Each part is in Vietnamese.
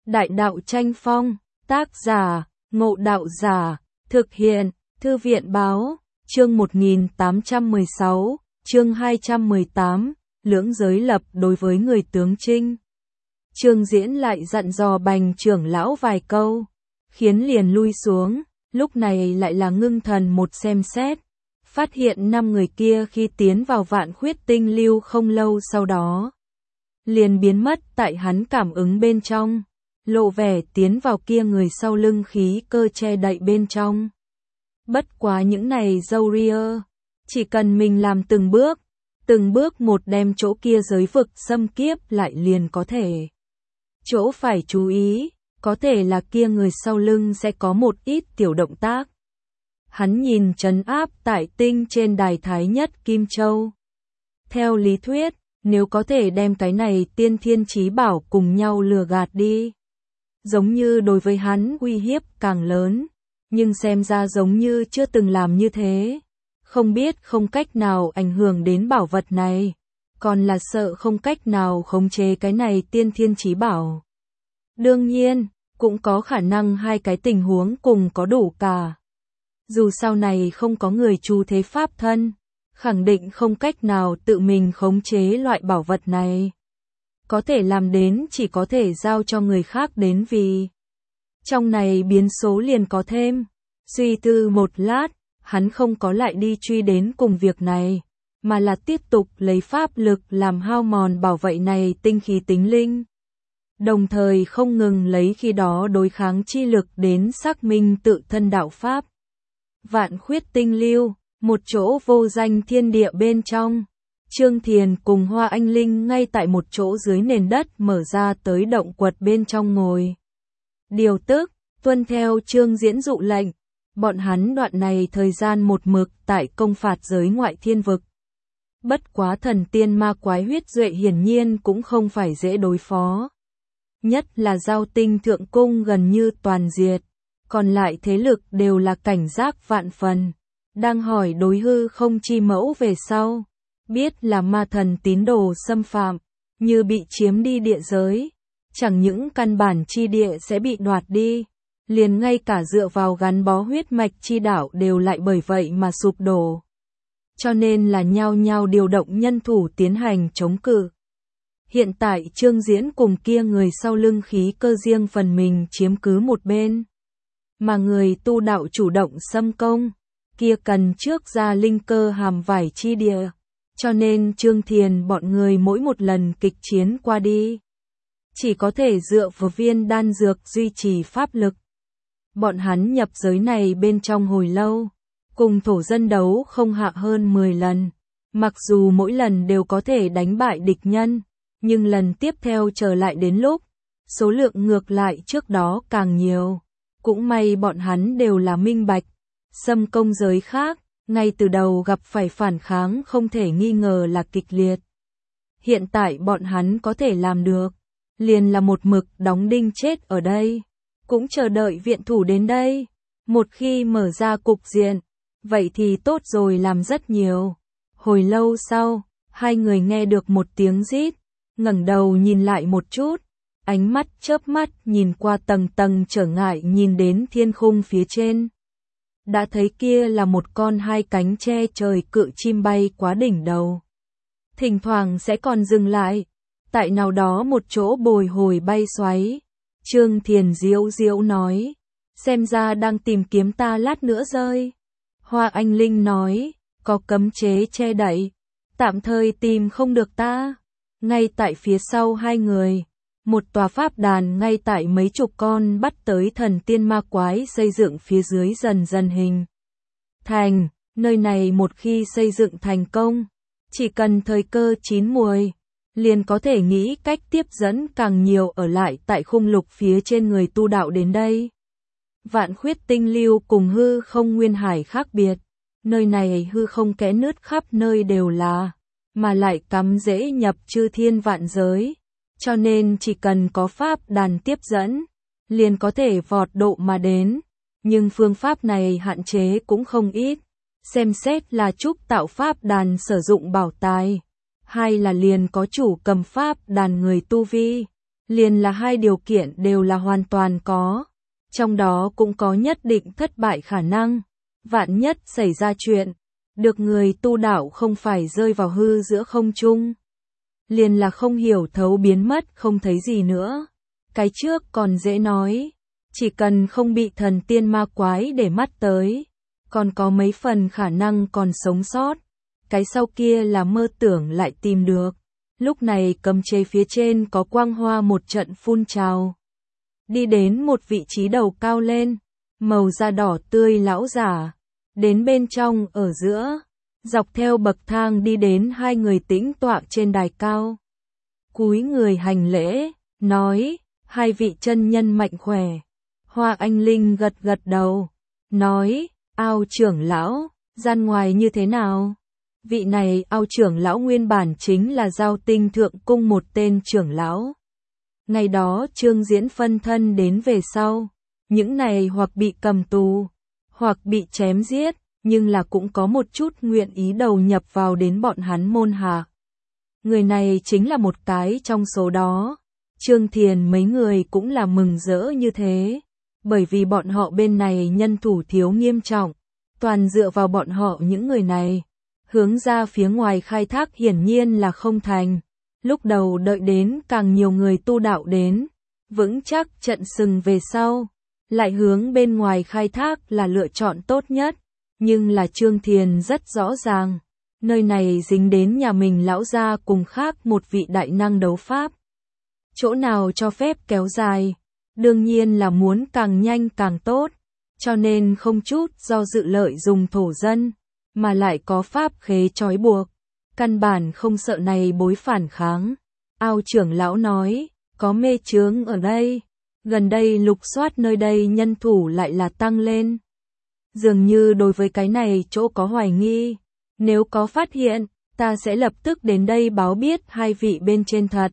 Đại đạo tranh phong, tác giả, Ngộ Đạo Giả, thực hiện, Thư viện báo, chương 1816, chương 218, lưỡng giới lập đối với người tướng Trinh. Trương Diễn lại dặn dò Bành trưởng lão vài câu, khiến liền lui xuống, lúc này lại là ngưng thần một xem xét, phát hiện 5 người kia khi tiến vào Vạn Khuyết Tinh Lưu không lâu sau đó, liền biến mất tại hắn cảm ứng bên trong, lộ vẻ tiến vào kia người sau lưng khí cơ che đậy bên trong. Bất quá những này dâu ria, chỉ cần mình làm từng bước một đem chỗ kia giới vực xâm kiếp lại liền có thể. Chỗ phải chú ý, có thể là kia người sau lưng sẽ có một ít tiểu động tác. Hắn nhìn trấn áp tại tinh trên đài Thái Nhất Kim Châu. Theo lý thuyết, nếu có thể đem cái này tiên thiên chí bảo cùng nhau lừa gạt đi, giống như đối với hắn uy hiếp càng lớn, nhưng xem ra giống như chưa từng làm như thế. Không biết không cách nào ảnh hưởng đến bảo vật này, còn là sợ không cách nào khống chế cái này tiên thiên chí bảo. Đương nhiên, cũng có khả năng hai cái tình huống cùng có đủ cả. Dù sau này không có người trù thế pháp thân, khẳng định không cách nào tự mình khống chế loại bảo vật này. Có thể làm đến chỉ có thể giao cho người khác đến vì. Trong này biến số liền có thêm. Suy tư một lát, hắn không có lại đi truy đến cùng việc này, mà là tiếp tục lấy pháp lực làm hao mòn bảo vệ này tinh khí tính linh. Đồng thời không ngừng lấy khi đó đối kháng chi lực đến xác minh tự thân đạo pháp. Vạn Khuyết Tinh Lưu, một chỗ vô danh thiên địa bên trong. Trương Thiền cùng Hoa Anh Linh ngay tại một chỗ dưới nền đất mở ra tới động quật bên trong ngồi. Điều tức, tuân theo Trương Diễn dụ lệnh, bọn hắn đoạn này thời gian một mực tại công phạt giới ngoại thiên vực. Bất quá thần tiên ma quái huyết duệ hiển nhiên cũng không phải dễ đối phó. Nhất là Giao Tinh Thượng Cung gần như toàn diệt, còn lại thế lực đều là cảnh giác vạn phần, đang hỏi đối hư không chi mẫu về sau. Biết là ma thần tín đồ xâm phạm, như bị chiếm đi địa giới, chẳng những căn bản chi địa sẽ bị đoạt đi, liền ngay cả dựa vào gắn bó huyết mạch chi đạo đều lại bởi vậy mà sụp đổ. Cho nên là nhao nhao điều động nhân thủ tiến hành chống cự. Hiện tại Trương Diễn cùng kia người sau lưng khí cơ riêng phần mình chiếm cứ một bên, mà người tu đạo chủ động xâm công, kia cần trước ra linh cơ hàm vải chi địa. Cho nên Trương Thiền bọn người mỗi một lần kịch chiến qua đi, chỉ có thể dựa vào viên đan dược duy trì pháp lực. Bọn hắn nhập giới này bên trong hồi lâu, cùng thổ dân đấu không hạ hơn 10 lần. Mặc dù mỗi lần đều có thể đánh bại địch nhân, nhưng lần tiếp theo trở lại đến lúc, số lượng ngược lại trước đó càng nhiều. Cũng may bọn hắn đều là minh bạch, xâm công giới khác. Ngay từ đầu gặp phải phản kháng không thể nghi ngờ là kịch liệt. Hiện tại bọn hắn có thể làm được, liền là một mực đóng đinh chết ở đây, cũng chờ đợi viện thủ đến đây. Một khi mở ra cục diện, vậy thì tốt rồi, làm rất nhiều. Hồi lâu sau, hai người nghe được một tiếng rít, ngẩng đầu nhìn lại một chút, ánh mắt chớp mắt nhìn qua tầng tầng trở ngại nhìn đến thiên khung phía trên. Đã thấy kia là một con hai cánh che trời cự chim bay quá đỉnh đầu. Thỉnh thoảng sẽ còn dừng lại, tại nào đó một chỗ bồi hồi bay xoáy. Trương Thiền diễu diễu nói, xem ra đang tìm kiếm ta lát nữa rơi. Hoa Anh Linh nói, có cấm chế che đậy, tạm thời tìm không được ta. Ngay tại phía sau hai người, một tòa pháp đàn ngay tại mấy chục con bắt tới thần tiên ma quái xây dựng phía dưới dần dần hình thành. Nơi này một khi xây dựng thành công, chỉ cần thời cơ chín muồi, liền có thể nghĩ cách tiếp dẫn càng nhiều ở lại tại khung lục phía trên người tu đạo đến đây. Vạn Khuyết Tinh Lưu cùng hư không nguyên hải khác biệt, nơi này hư không kẽ nứt khắp nơi đều là, mà lại cắm rễ nhập chư thiên vạn giới. Cho nên chỉ cần có pháp đàn tiếp dẫn, liền có thể vọt độ mà đến. Nhưng phương pháp này hạn chế cũng không ít. Xem xét là trúc tạo pháp đàn sử dụng bảo tài, hay là liền có chủ cầm pháp đàn người tu vi, liền là hai điều kiện đều là hoàn toàn có, trong đó cũng có nhất định thất bại khả năng, vạn nhất xảy ra chuyện, được người tu đạo không phải rơi vào hư giữa không trung, liền là không hiểu thấu biến mất không thấy gì nữa. Cái trước còn dễ nói, chỉ cần không bị thần tiên ma quái để mắt tới, còn có mấy phần khả năng còn sống sót. Cái sau kia là mơ tưởng lại tìm được. Lúc này cấm chế phía trên có quang hoa một trận phun trào. Đi đến một vị trí đầu cao lên, màu da đỏ tươi lão giả. Đến bên trong ở giữa, dọc theo bậc thang đi đến hai người tĩnh tọa trên đài cao. Cúi người hành lễ, nói, hai vị chân nhân mạnh khỏe. Hoa Anh Linh gật gật đầu, nói, Ao trưởng lão, gian ngoài như thế nào? Vị này Ao trưởng lão nguyên bản chính là Giao Tinh Thượng Cung một tên trưởng lão. Ngày đó Trương Diễn phân thân đến về sau, những này hoặc bị cầm tù, hoặc bị chém giết, nhưng là cũng có một chút nguyện ý đầu nhập vào đến bọn hắn môn hạ. Người này chính là một cái trong số đó. Trương Thiền mấy người cũng là mừng rỡ như thế, bởi vì bọn họ bên này nhân thủ thiếu nghiêm trọng, toàn dựa vào bọn họ những người này. Hướng ra phía ngoài khai thác hiển nhiên là không thành. Lúc đầu đợi đến càng nhiều người tu đạo đến, vững chắc trận sừng về sau, lại hướng bên ngoài khai thác là lựa chọn tốt nhất. Nhưng là Trương Thiền rất rõ ràng, nơi này dính đến nhà mình lão gia cùng khác một vị đại năng đấu pháp. Chỗ nào cho phép kéo dài, đương nhiên là muốn càng nhanh càng tốt, cho nên không chút do dự lợi dùng thổ dân, mà lại có pháp khế trói buộc, căn bản không sợ này bối phản kháng. Ao trưởng lão nói, có mê chướng ở đây, gần đây lục soát nơi đây nhân thủ lại là tăng lên. Dường như đối với cái này chỗ có hoài nghi, nếu có phát hiện, ta sẽ lập tức đến đây báo biết hai vị bên trên thật.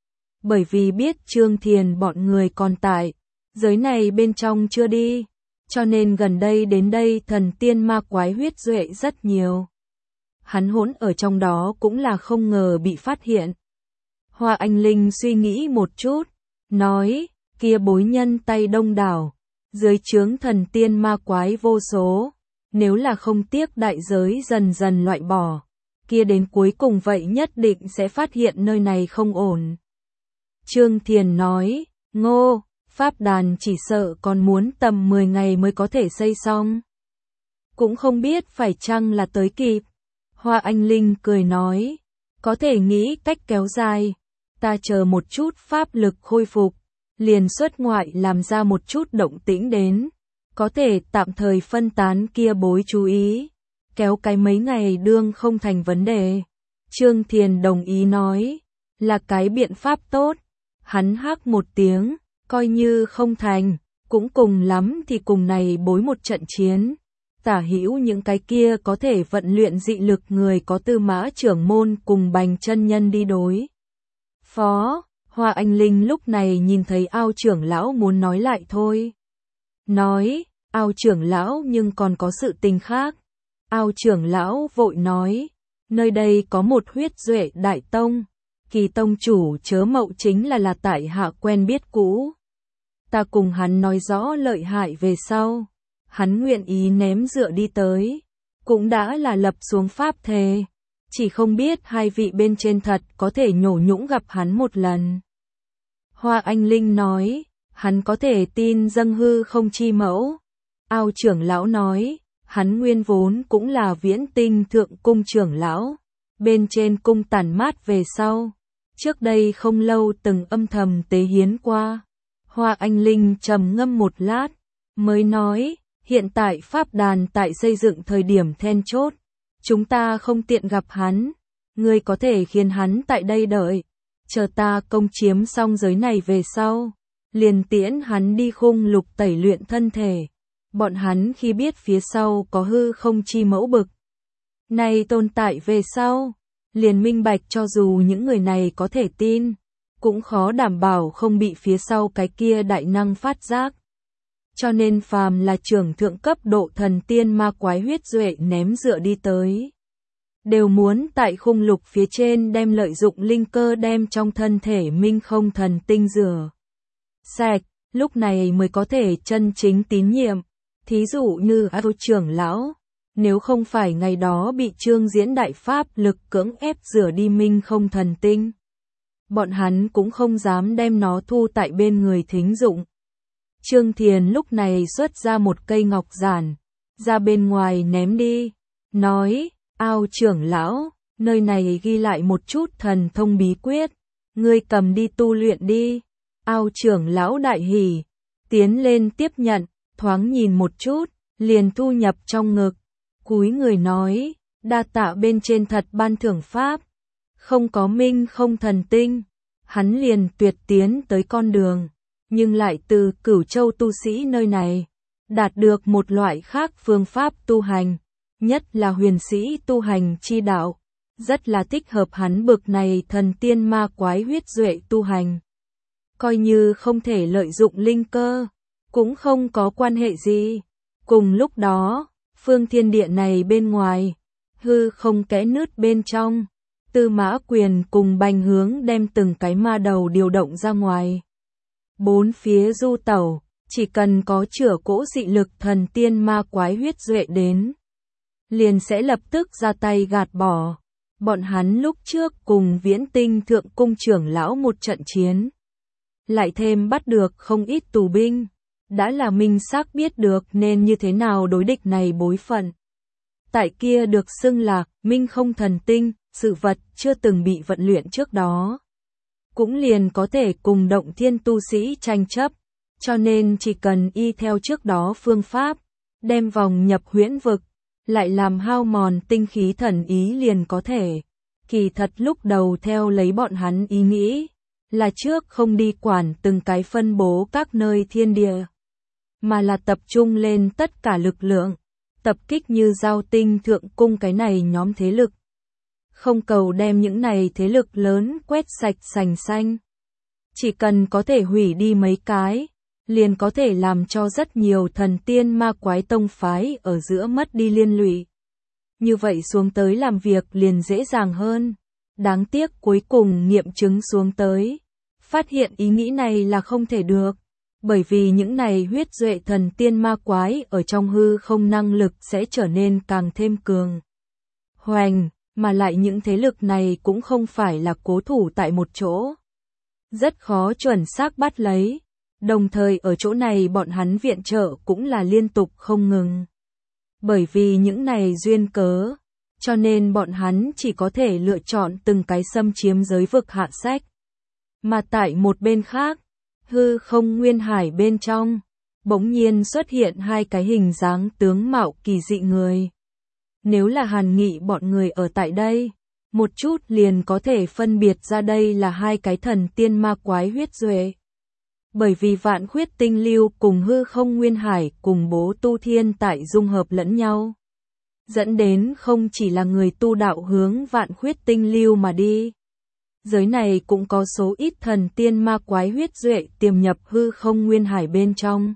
Bởi vì biết Trương Thiền bọn người còn tại, giới này bên trong chưa đi, cho nên gần đây đến đây thần tiên ma quái huyết duệ rất nhiều. Hắn hỗn ở trong đó cũng là không ngờ bị phát hiện. Hoa Anh Linh suy nghĩ một chút, nói, kia bối nhân tay đông đảo, dưới trướng thần tiên ma quái vô số, nếu là không tiếc đại giới dần dần loại bỏ, kia đến cuối cùng vậy nhất định sẽ phát hiện nơi này không ổn. Trương Thiền nói, Ngô, pháp đàn chỉ sợ còn muốn tầm 10 ngày mới có thể xây xong. Cũng không biết phải chăng là tới kịp. Hoa Anh Linh cười nói, có thể nghĩ cách kéo dài, ta chờ một chút pháp lực khôi phục, liền xuất ngoại làm ra một chút động tĩnh đến, có thể tạm thời phân tán kia bối chú ý, kéo cái mấy ngày đương không thành vấn đề. Trương Thiền đồng ý nói, là cái biện pháp tốt. Hắn hắc một tiếng, coi như không thành, cũng cùng lắm thì cùng này bối một trận chiến. Tả hữu những cái kia có thể vận luyện dị lực người có Tư Mã trưởng môn cùng Bành chân nhân đi đối phó. Hoa Anh Linh lúc này nhìn thấy Ao trưởng lão muốn nói lại thôi. Nói, Ao trưởng lão nhưng còn có sự tình khác. Ao trưởng lão vội nói, nơi đây có một huyết duệ đại tông. Kỳ tông chủ chớ mậu chính là tại hạ quen biết cũ. Ta cùng hắn nói rõ lợi hại về sau. Hắn nguyện ý ném dựa đi tới. Cũng đã là lập xuống pháp thề. Chỉ không biết hai vị bên trên thật có thể nhổ nhũng gặp hắn một lần. Hoa Anh Linh nói, hắn có thể tin dâng hư không chi mẫu. Ao trưởng lão nói, hắn nguyên vốn cũng là Viễn Tinh Thượng Cung trưởng lão. Bên trên cung tản mát về sau. Trước đây không lâu từng âm thầm tế hiến qua. Hoa Anh Linh trầm ngâm một lát, mới nói, hiện tại pháp đàn tại xây dựng thời điểm then chốt. Chúng ta không tiện gặp hắn, ngươi có thể khiến hắn tại đây đợi. Chờ ta công chiếm xong giới này về sau, liền tiễn hắn đi khung lục tẩy luyện thân thể. Bọn hắn khi biết phía sau có hư không chi mẫu bực này tồn tại về sau, liền minh bạch cho dù những người này có thể tin, cũng khó đảm bảo không bị phía sau cái kia đại năng phát giác. Cho nên phàm là trưởng thượng cấp độ thần tiên ma quái huyết duệ ném dựa đi tới, đều muốn tại khung lục phía trên đem lợi dụng linh cơ đem trong thân thể minh không thần tinh rửa sạch, lúc này mới có thể chân chính tín nhiệm. Thí dụ như Avo trưởng lão, nếu không phải ngày đó bị Trương Diễn đại pháp lực cưỡng ép rửa đi minh không thần tinh, bọn hắn cũng không dám đem nó thu tại bên người thính dụng. Trương Thiền lúc này xuất ra một cây ngọc giản, ra bên ngoài ném đi, nói, Ao trưởng lão, nơi này ghi lại một chút thần thông bí quyết, ngươi cầm đi tu luyện đi. Ao trưởng lão đại hỉ, tiến lên tiếp nhận, thoáng nhìn một chút, liền thu nhập trong ngực, cúi người nói, đa tạ bên trên thật ban thưởng pháp, không có minh không thần tinh, hắn liền tuyệt tiến tới con đường, nhưng lại từ Cửu Châu tu sĩ nơi này, đạt được một loại khác phương pháp tu hành, nhất là huyền sĩ tu hành chi đạo, rất là thích hợp hắn bực này thần tiên ma quái huyết duệ tu hành. Coi như không thể lợi dụng linh cơ, cũng không có quan hệ gì. Cùng lúc đó, phương thiên địa này bên ngoài, hư không kẽ nứt bên trong, Tư Mã Quyền cùng Bành Hướng đem từng cái ma đầu điều động ra ngoài. Bốn phía du tẩu, chỉ cần có chữa cỗ dị lực thần tiên ma quái huyết duệ đến, liền sẽ lập tức ra tay gạt bỏ. Bọn hắn lúc trước cùng Viễn Tinh Thượng Cung trưởng lão một trận chiến, lại thêm bắt được không ít tù binh, đã là minh xác biết được nên như thế nào đối địch này bối phận. Tại kia được xưng là minh không thần tinh, sự vật chưa từng bị vận luyện trước đó, cũng liền có thể cùng động thiên tu sĩ tranh chấp, cho nên chỉ cần y theo trước đó phương pháp, đem vòng nhập huyễn vực, lại làm hao mòn tinh khí thần ý liền có thể. Kỳ thật lúc đầu theo lấy bọn hắn ý nghĩ, là trước không đi quản từng cái phân bố các nơi thiên địa, mà là tập trung lên tất cả lực lượng, tập kích như Giao Tinh Thượng Cung cái này nhóm thế lực. Không cầu đem những này thế lực lớn quét sạch sành xanh. Chỉ cần có thể hủy đi mấy cái, liền có thể làm cho rất nhiều thần tiên ma quái tông phái ở giữa mất đi liên lụy. Như vậy xuống tới làm việc liền dễ dàng hơn. Đáng tiếc cuối cùng nghiệm chứng xuống tới, phát hiện ý nghĩ này là không thể được, bởi vì những này huyết duệ thần tiên ma quái ở trong hư không năng lực sẽ trở nên càng thêm cường hoành, mà lại những thế lực này cũng không phải là cố thủ tại một chỗ, rất khó chuẩn xác bắt lấy, đồng thời ở chỗ này bọn hắn viện trợ cũng là liên tục không ngừng. Bởi vì những này duyên cớ, cho nên bọn hắn chỉ có thể lựa chọn từng cái xâm chiếm giới vực hạ sách. Mà tại một bên khác, hư không nguyên hải bên trong, bỗng nhiên xuất hiện hai cái hình dáng tướng mạo kỳ dị người. Nếu là Hàn Nghị bọn người ở tại đây, một chút liền có thể phân biệt ra đây là hai cái thần tiên ma quái huyết duệ. Bởi vì Vạn Khuyết Tinh Lưu cùng hư không nguyên hải cùng bố tu thiên tại dung hợp lẫn nhau, dẫn đến không chỉ là người tu đạo hướng Vạn Khuyết Tinh Lưu mà đi. Giới này cũng có số ít thần tiên ma quái huyết duệ tiềm nhập hư không nguyên hải bên trong.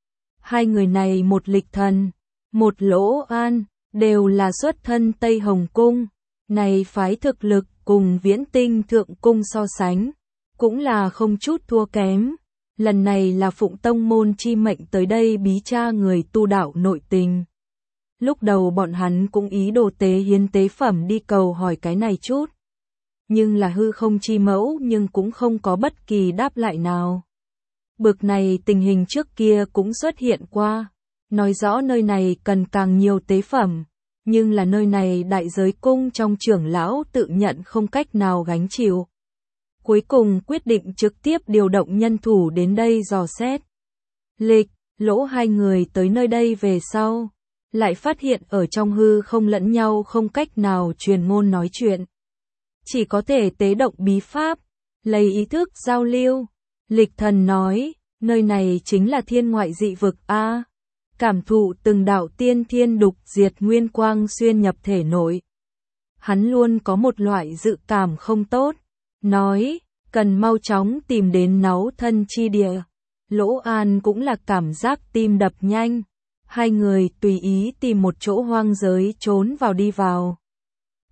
Hai người này một Lịch Thần, một Lỗ An, đều là xuất thân Tây Hồng Cung. Này phái thực lực cùng Viễn Tinh Thượng Cung so sánh, cũng là không chút thua kém. Lần này là Phụng Tông môn chi mệnh tới đây bí tra người tu đạo nội tình. Lúc đầu bọn hắn cũng ý đồ tế hiến tế phẩm đi cầu hỏi cái này chút. Nhưng là hư không chi mẫu nhưng cũng không có bất kỳ đáp lại nào. Bực này tình hình trước kia cũng xuất hiện qua. Nói rõ nơi này cần càng nhiều tế phẩm. Nhưng là nơi này đại giới cung trong trưởng lão tự nhận không cách nào gánh chịu. Cuối cùng quyết định trực tiếp điều động nhân thủ đến đây dò xét. Lịch, Lỗ hai người tới nơi đây về sau, lại phát hiện ở trong hư không lẫn nhau không cách nào truyền ngôn nói chuyện. Chỉ có thể tế động bí pháp, lấy ý thức giao lưu. Lịch Thần nói, nơi này chính là thiên ngoại dị vực A. Cảm thụ từng đạo tiên thiên đục diệt nguyên quang xuyên nhập thể nội. Hắn luôn có một loại dự cảm không tốt, nói, cần mau chóng tìm đến náu thân chi địa. Lỗ An cũng là cảm giác tim đập nhanh. Hai người tùy ý tìm một chỗ hoang giới trốn vào đi vào.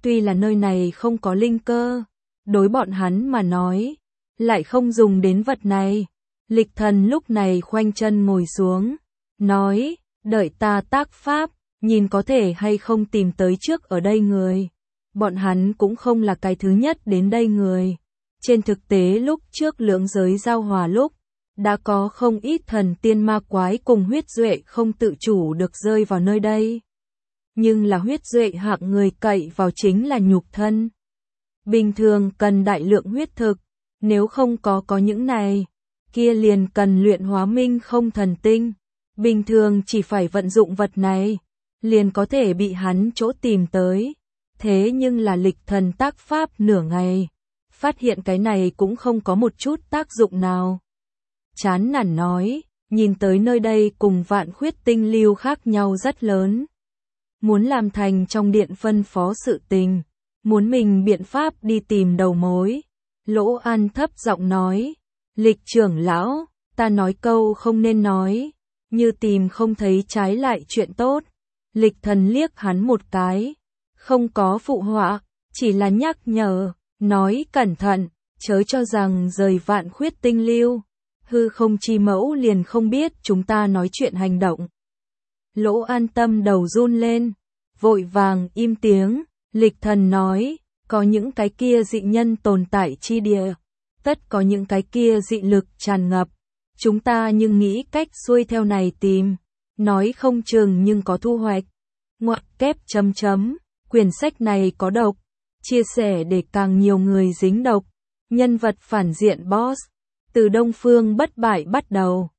Tuy là nơi này không có linh cơ, đối bọn hắn mà nói, lại không dùng đến vật này. Lịch Thần lúc này khoanh chân ngồi xuống, nói, đợi ta tác pháp, nhìn có thể hay không tìm tới trước ở đây người. Bọn hắn cũng không là cái thứ nhất đến đây người. Trên thực tế lúc trước lưỡng giới giao hòa lúc, đã có không ít thần tiên ma quái cùng huyết duệ không tự chủ được rơi vào nơi đây. Nhưng là huyết duệ hạng người cậy vào chính là nhục thân. Bình thường cần đại lượng huyết thực, nếu không có những này, kia liền cần luyện hóa minh không thần tinh. Bình thường chỉ phải vận dụng vật này, liền có thể bị hắn chỗ tìm tới. Thế nhưng là Lịch Thần tác pháp nửa ngày, phát hiện cái này cũng không có một chút tác dụng nào. Chán nản nói, nhìn tới nơi đây cùng Vạn Khuyết Tinh Lưu khác nhau rất lớn. Muốn làm thành trong điện phân phó sự tình, muốn mình biện pháp đi tìm đầu mối. Lỗ An thấp giọng nói, Lịch trưởng lão, ta nói câu không nên nói, như tìm không thấy trái lại chuyện tốt. Lịch Thần liếc hắn một cái, không có phụ họa, chỉ là nhắc nhở, nói cẩn thận, chớ cho rằng rời Vạn Khuyết Tinh Lưu, hư không chi mẫu liền không biết chúng ta nói chuyện hành động. Lỗ An tâm đầu run lên, vội vàng im tiếng. Lịch Thần nói, có những cái kia dị nhân tồn tại chi địa, tất có những cái kia dị lực tràn ngập, chúng ta nhưng nghĩ cách xuôi theo này tìm, nói không chừng nhưng có thu hoạch. Ngoặc kép chấm chấm, quyển sách này có độc, chia sẻ để càng nhiều người dính độc. Nhân vật phản diện boss, từ Đông Phương Bất Bại bắt đầu.